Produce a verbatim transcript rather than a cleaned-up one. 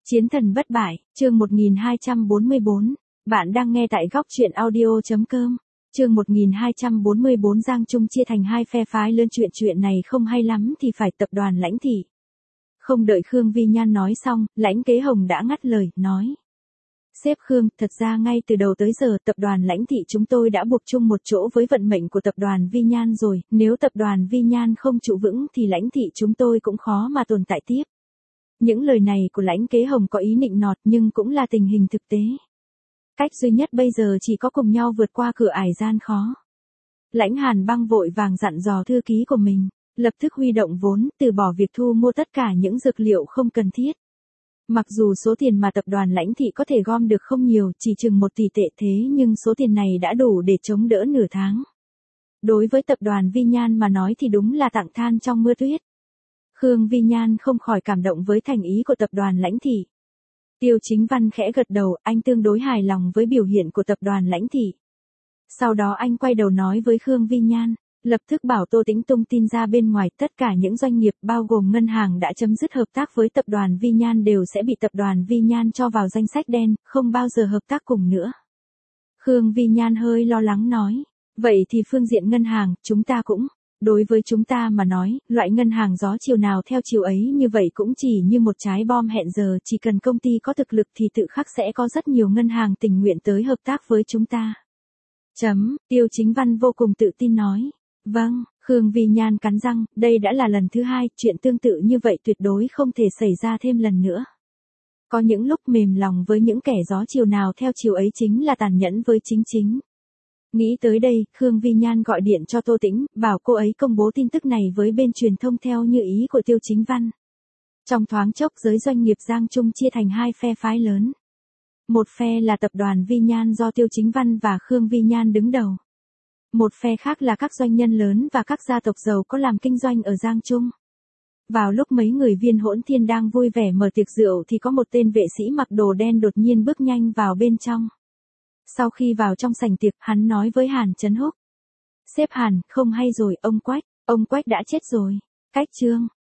Chiến thần bất bại, chương một nghìn hai trăm bốn mươi bốn. Bạn đang nghe tại góc truyện audio.com. Chương một nghìn hai trăm bốn mươi bốn Giang Trung chia thành hai phe phái lớn, chuyện chuyện này không hay lắm thì phải tập đoàn Lãnh thị. Không đợi Khương Vi Nhan nói xong, Lãnh Kế Hồng đã ngắt lời, nói. Sếp Khương, thật ra ngay từ đầu tới giờ tập đoàn Lãnh thị chúng tôi đã buộc chung một chỗ với vận mệnh của tập đoàn Vi Nhan rồi, nếu tập đoàn Vi Nhan không trụ vững thì Lãnh thị chúng tôi cũng khó mà tồn tại tiếp. Những lời này của Lãnh Kế Hồng có ý nịnh nọt nhưng cũng là tình hình thực tế. Cách duy nhất bây giờ chỉ có cùng nhau vượt qua cửa ải gian khó. Lãnh Hàn Băng vội vàng dặn dò thư ký của mình, lập tức huy động vốn, từ bỏ việc thu mua tất cả những dược liệu không cần thiết. Mặc dù số tiền mà tập đoàn Lãnh thị có thể gom được không nhiều, chỉ chừng một tỷ tệ thế nhưng số tiền này đã đủ để chống đỡ nửa tháng. Đối với tập đoàn Vi Nhan mà nói thì đúng là tặng than trong mưa tuyết. Khương Vi Nhan không khỏi cảm động với thành ý của tập đoàn Lãnh thị. Tiêu Chính Văn khẽ gật đầu, anh tương đối hài lòng với biểu hiện của tập đoàn Lãnh thị. Sau đó anh quay đầu nói với Khương Vi Nhan, lập tức bảo Tô Tĩnh tung tin ra bên ngoài, tất cả những doanh nghiệp bao gồm ngân hàng đã chấm dứt hợp tác với tập đoàn Vi Nhan đều sẽ bị tập đoàn Vi Nhan cho vào danh sách đen, không bao giờ hợp tác cùng nữa. Khương Vi Nhan hơi lo lắng nói, vậy thì phương diện ngân hàng, chúng ta cũng... Đối với chúng ta mà nói, loại ngân hàng gió chiều nào theo chiều ấy như vậy cũng chỉ như một trái bom hẹn giờ, chỉ cần công ty có thực lực thì tự khắc sẽ có rất nhiều ngân hàng tình nguyện tới hợp tác với chúng ta. Chấm, Tiêu Chính Văn vô cùng tự tin nói. Vâng, Khương Vi Nhan cắn răng, đây đã là lần thứ hai, chuyện tương tự như vậy tuyệt đối không thể xảy ra thêm lần nữa. Có những lúc mềm lòng với những kẻ gió chiều nào theo chiều ấy chính là tàn nhẫn với chính chính. Nghĩ tới đây, Khương Vi Nhan gọi điện cho Tô Tĩnh, bảo cô ấy công bố tin tức này với bên truyền thông theo như ý của Tiêu Chính Văn. Trong thoáng chốc giới doanh nghiệp Giang Trung chia thành hai phe phái lớn. Một phe là tập đoàn Vi Nhan do Tiêu Chính Văn và Khương Vi Nhan đứng đầu. Một phe khác là các doanh nhân lớn và các gia tộc giàu có làm kinh doanh ở Giang Trung. Vào lúc mấy người Viên Hỗn Thiên đang vui vẻ mở tiệc rượu thì có một tên vệ sĩ mặc đồ đen đột nhiên bước nhanh vào bên trong. Sau khi vào trong sảnh tiệc, hắn nói với Hàn Chấn Húc. Sếp Hàn, không hay rồi, ông Quách, ông Quách đã chết rồi. Cách chương,